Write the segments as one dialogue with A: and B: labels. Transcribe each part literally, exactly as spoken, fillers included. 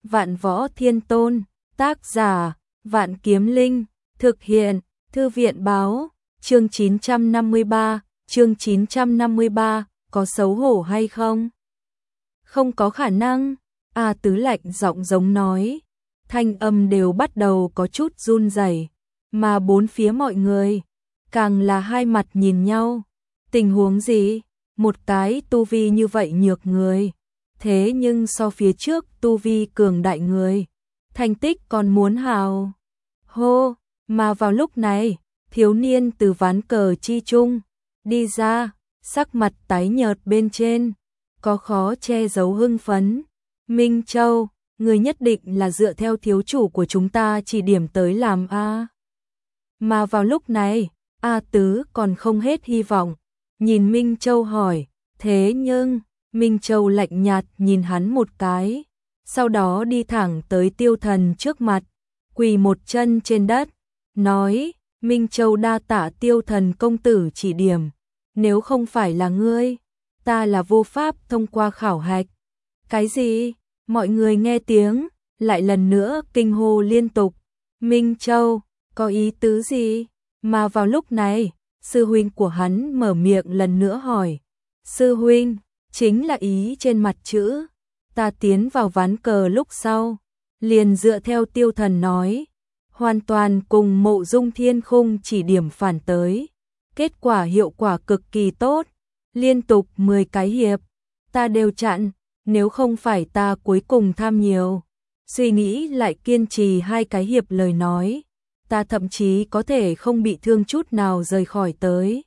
A: Vạn Võ Thiên Tôn, tác giả, Vạn Kiếm Linh, thực hiện, Thư viện báo, chương chín trăm năm mươi ba, chương chín trăm năm mươi ba, có xấu hổ hay không? Không có khả năng, A Tứ lạnh giọng giống nói, thanh âm đều bắt đầu có chút run rẩy, mà bốn phía mọi người, càng là hai mặt nhìn nhau, tình huống gì? Một cái tu vi như vậy nhược người, thế nhưng so phía trước tu vi cường đại người, thành tích còn muốn hào. Hô, mà vào lúc này, thiếu niên từ ván cờ chi chung đi ra, sắc mặt tái nhợt bên trên, có khó che giấu hưng phấn. Minh Châu, người nhất định là dựa theo thiếu chủ của chúng ta chỉ điểm tới làm a. Mà vào lúc này, A Tứ còn không hết hy vọng, nhìn Minh Châu hỏi, thế nhưng, Minh Châu lạnh nhạt nhìn hắn một cái, sau đó đi thẳng tới Tiêu Thần trước mặt, quỳ một chân trên đất, nói, Minh Châu đa tạ Tiêu Thần công tử chỉ điểm, nếu không phải là ngươi, ta là vô pháp thông qua khảo hạch. Cái gì? Mọi người nghe tiếng, lại lần nữa kinh hô liên tục. Minh Châu, có ý tứ gì? Mà vào lúc này, sư huynh của hắn mở miệng lần nữa hỏi. Sư huynh, chính là ý trên mặt chữ. Ta tiến vào ván cờ lúc sau, liền dựa theo Tiêu Thần nói, hoàn toàn cùng Mộ Dung Thiên Khung chỉ điểm phản tới. Kết quả hiệu quả cực kỳ tốt, liên tục mười cái hiệp, ta đều chặn, nếu không phải ta cuối cùng tham nhiều, suy nghĩ lại kiên trì hai cái hiệp lời nói, ta thậm chí có thể không bị thương chút nào rời khỏi tới.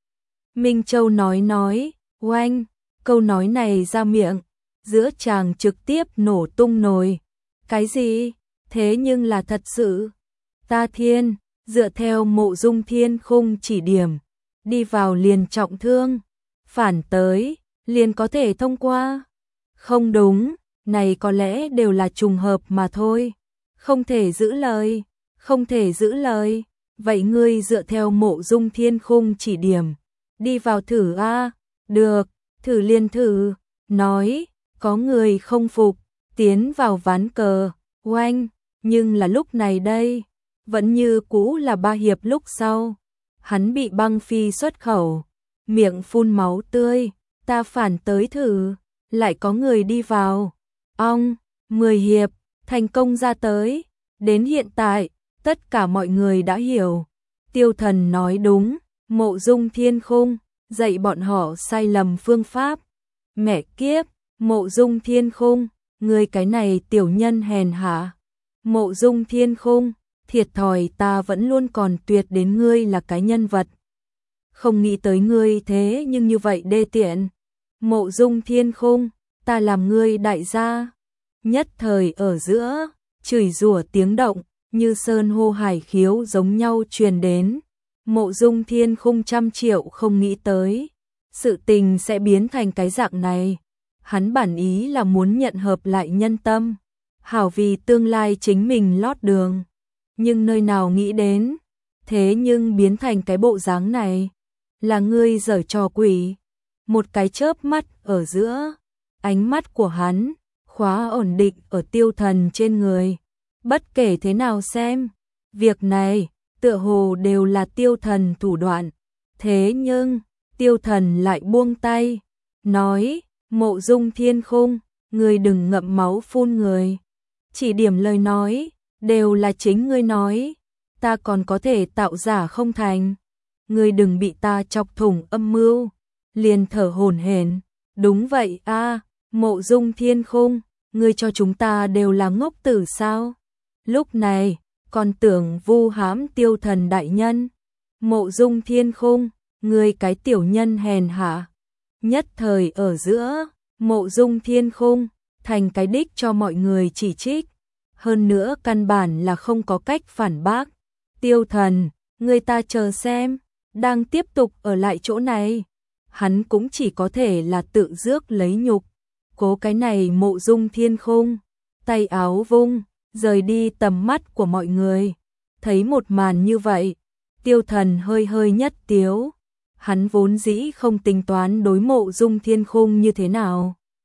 A: Minh Châu nói nói, oanh, câu nói này ra miệng, giữa chàng trực tiếp nổ tung nồi. Cái gì? Thế nhưng là thật sự. Ta thiên, dựa theo Mộ Dung Thiên Khung chỉ điểm, đi vào liền trọng thương, phản tới, liền có thể thông qua. Không đúng, này có lẽ đều là trùng hợp mà thôi. Không thể giữ lời, không thể giữ lời. Vậy ngươi dựa theo Mộ Dung Thiên Khung chỉ điểm, đi vào thử a. Được, thử liền thử. Nói, có người không phục, tiến vào ván cờ, oanh, nhưng là lúc này đây, vẫn như cũ là ba hiệp lúc sau. Hắn bị băng phi xuất khẩu, miệng phun máu tươi, ta phản tới thử, lại có người đi vào. Ong, mười hiệp, thành công ra tới. Đến hiện tại, tất cả mọi người đã hiểu. Tiêu Thần nói đúng, Mộ Dung Thiên Khung dạy bọn họ sai lầm phương pháp. Mẹ kiếp, Mộ Dung Thiên Khung, ngươi cái này tiểu nhân hèn hạ. Mộ Dung Thiên Khung, thiệt thòi ta vẫn luôn còn tuyệt đến ngươi là cái nhân vật. Không nghĩ tới ngươi thế nhưng như vậy đê tiện. Mộ Dung Thiên Khung, ta làm ngươi đại gia. Nhất thời ở giữa, chửi rủa tiếng động, như sơn hô hải khiếu giống nhau truyền đến. Mộ Dung Thiên Khung trăm triệu không nghĩ tới, sự tình sẽ biến thành cái dạng này. Hắn bản ý là muốn nhận hợp lại nhân tâm, hảo vì tương lai chính mình lót đường. Nhưng nơi nào nghĩ đến, thế nhưng biến thành cái bộ dáng này. Là ngươi giở trò quỷ. Một cái chớp mắt ở giữa, ánh mắt của hắn khóa ổn định ở Tiêu Thần trên người. Bất kể thế nào xem, việc này tựa hồ đều là Tiêu Thần thủ đoạn. Thế nhưng, Tiêu Thần lại buông tay, nói, Mộ Dung Thiên Khung, ngươi đừng ngậm máu phun người. Chỉ điểm lời nói, đều là chính ngươi nói, ta còn có thể tạo giả không thành. Ngươi đừng bị ta chọc thủng âm mưu. Liền thở hổn hển, đúng vậy a, Mộ Dung Thiên Khung, ngươi cho chúng ta đều là ngốc tử sao? Lúc này, còn tưởng vu hãm Tiêu Thần đại nhân. Mộ Dung Thiên Khung, ngươi cái tiểu nhân hèn hạ. Nhất thời ở giữa, Mộ Dung Thiên Khung thành cái đích cho mọi người chỉ trích. Hơn nữa căn bản là không có cách phản bác. Tiêu Thần, người ta chờ xem, đang tiếp tục ở lại chỗ này, hắn cũng chỉ có thể là tự rước lấy nhục. Cố cái này Mộ Dung Thiên Khung, tay áo vung, rời đi tầm mắt của mọi người. Thấy một màn như vậy, Tiêu Thần hơi hơi nhất tiếu. Hắn vốn dĩ không tính toán đối Mộ Dung Thiên Khung như thế nào.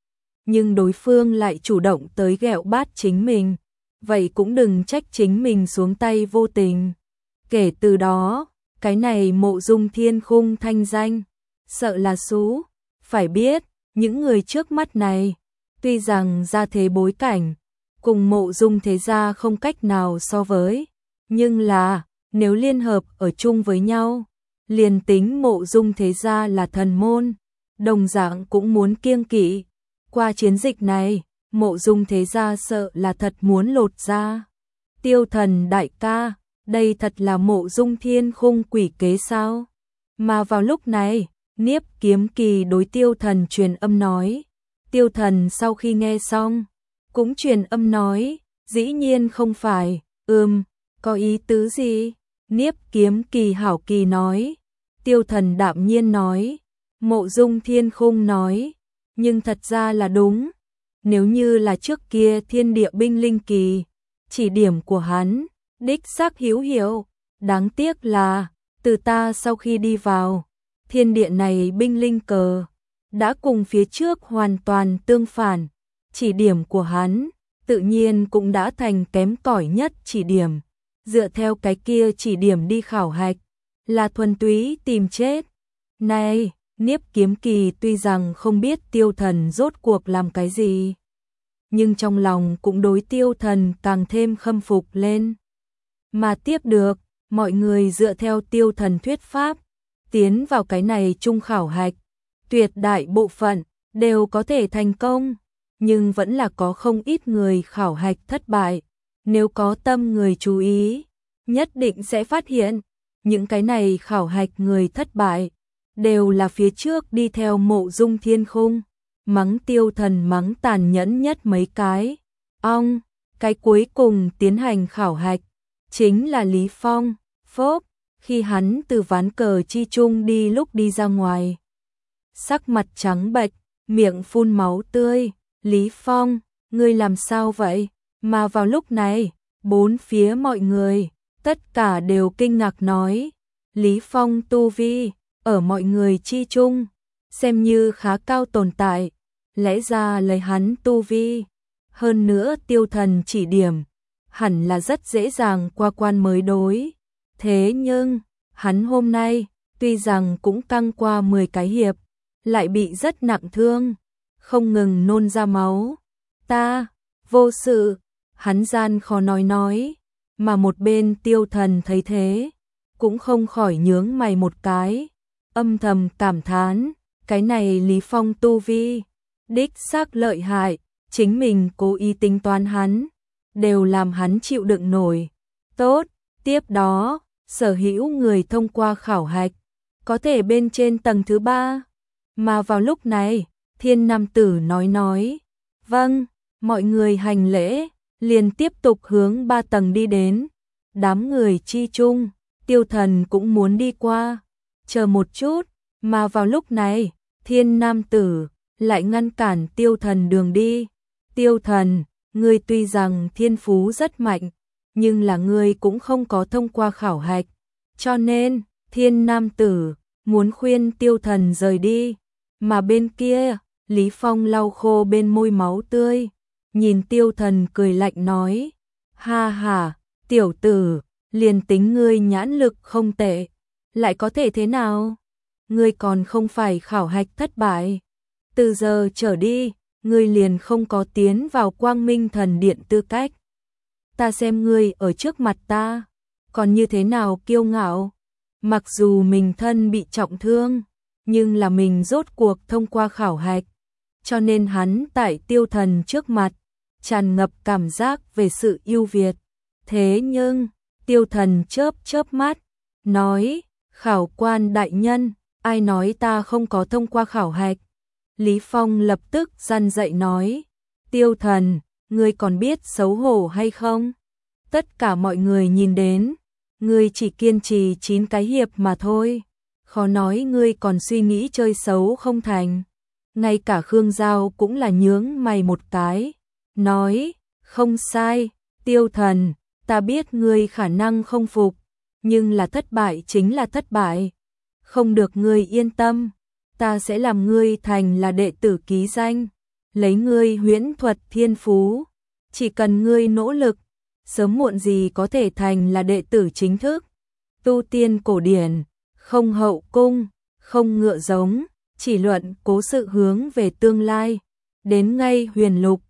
A: nhưng đối phương lại chủ động tới ghẹo bát chính mình, vậy cũng đừng trách chính mình xuống tay vô tình. Kể từ đó, cái này Mộ Dung Thiên Khung thanh danh, sợ là xú. Phải biết, những người trước mắt này, tuy rằng gia thế bối cảnh, cùng Mộ Dung thế gia không cách nào so với, nhưng là, nếu liên hợp ở chung với nhau, liền tính Mộ Dung thế gia là thần môn, đồng dạng cũng muốn kiêng kỵ. Qua chiến dịch này, Mộ Dung thế gia sợ là thật muốn lột ra. Tiêu Thần đại ca, đây thật là Mộ Dung Thiên Khung quỷ kế sao? Mà vào lúc này, Niếp Kiếm Kỳ đối Tiêu Thần truyền âm nói. Tiêu Thần sau khi nghe xong, cũng truyền âm nói, dĩ nhiên không phải, ừm, có ý tứ gì? Niếp Kiếm Kỳ hảo kỳ nói. Tiêu Thần đạm nhiên nói. Mộ Dung Thiên Khung nói, nhưng thật ra là đúng. Nếu như là trước kia thiên địa binh linh kỳ, chỉ điểm của hắn, đích xác hữu hiệu. Đáng tiếc là, từ ta sau khi đi vào, thiên địa này binh linh cờ, đã cùng phía trước hoàn toàn tương phản. Chỉ điểm của hắn, tự nhiên cũng đã thành kém cỏi nhất chỉ điểm. Dựa theo cái kia chỉ điểm đi khảo hạch, là thuần túy tìm chết. Này, Niếp Kiếm Kỳ tuy rằng không biết Tiêu Thần rốt cuộc làm cái gì, nhưng trong lòng cũng đối Tiêu Thần càng thêm khâm phục lên. Mà tiếp được, mọi người dựa theo Tiêu Thần thuyết pháp, tiến vào cái này trung khảo hạch, tuyệt đại bộ phận đều có thể thành công, nhưng vẫn là có không ít người khảo hạch thất bại. Nếu có tâm người chú ý, nhất định sẽ phát hiện, những cái này khảo hạch người thất bại, đều là phía trước đi theo Mộ Dung Thiên Khung, mắng Tiêu Thần mắng tàn nhẫn nhất mấy cái. Ong, cái cuối cùng tiến hành khảo hạch, chính là Lý Phong. Phốp, khi hắn từ ván cờ chi chung đi lúc đi ra ngoài, sắc mặt trắng bệch, miệng phun máu tươi. Lý Phong, ngươi làm sao vậy? Mà vào lúc này, bốn phía mọi người, tất cả đều kinh ngạc nói. Lý Phong tu vi, ở mọi người chi chung, xem như khá cao tồn tại. Lẽ ra lấy hắn tu vi, hơn nữa Tiêu Thần chỉ điểm, hẳn là rất dễ dàng qua quan mới đối. Thế nhưng, hắn hôm nay, tuy rằng cũng căng qua mười cái hiệp, lại bị rất nặng thương, không ngừng nôn ra máu. Ta, vô sự, hắn gian khó nói nói, mà một bên Tiêu Thần thấy thế, cũng không khỏi nhướng mày một cái, âm thầm cảm thán, cái này Lý Phong tu vi, đích xác lợi hại, chính mình cố ý tính toán hắn, đều làm hắn chịu đựng nổi. Tốt, tiếp đó, sở hữu người thông qua khảo hạch, có thể bên trên tầng thứ ba. Mà vào lúc này, Thiên Nam Tử nói nói, vâng, mọi người hành lễ, liền tiếp tục hướng ba tầng đi đến. Đám người chi chung, Tiêu Thần cũng muốn đi qua, chờ một chút, mà vào lúc này, Thiên Nam Tử lại ngăn cản Tiêu Thần đường đi. Tiêu Thần, ngươi tuy rằng thiên phú rất mạnh, nhưng là ngươi cũng không có thông qua khảo hạch, cho nên, Thiên Nam Tử muốn khuyên Tiêu Thần rời đi. Mà bên kia, Lý Phong lau khô bên môi máu tươi, nhìn Tiêu Thần cười lạnh nói, ha ha, tiểu tử, liền tính ngươi nhãn lực không tệ, lại có thể thế nào? Ngươi còn không phải khảo hạch thất bại. Từ giờ trở đi, ngươi liền không có tiến vào Quang Minh Thần Điện tư cách. Ta xem ngươi ở trước mặt ta, còn như thế nào kiêu ngạo. Mặc dù mình thân bị trọng thương, nhưng là mình rốt cuộc thông qua khảo hạch, cho nên hắn tại Tiêu Thần trước mặt, tràn ngập cảm giác về sự ưu việt. Thế nhưng, Tiêu Thần chớp chớp mắt, nói, khảo quan đại nhân, ai nói ta không có thông qua khảo hạch? Lý Phong lập tức răn dạy nói, Tiêu Thần, ngươi còn biết xấu hổ hay không? Tất cả mọi người nhìn đến, ngươi chỉ kiên trì chín cái hiệp mà thôi, khó nói ngươi còn suy nghĩ chơi xấu không thành. Ngay cả Khương Giao cũng là nhướng mày một cái, nói, không sai, Tiêu Thần, ta biết ngươi khả năng không phục, nhưng là thất bại chính là thất bại. Không được, ngươi yên tâm, ta sẽ làm ngươi thành là đệ tử ký danh. lấy ngươi huyễn thuật thiên phú, chỉ cần ngươi nỗ lực, sớm muộn gì có thể thành là đệ tử chính thức. Tu tiên cổ điển, không hậu cung, không ngựa giống, chỉ luận cố sự hướng về tương lai. Đến ngay huyền lục,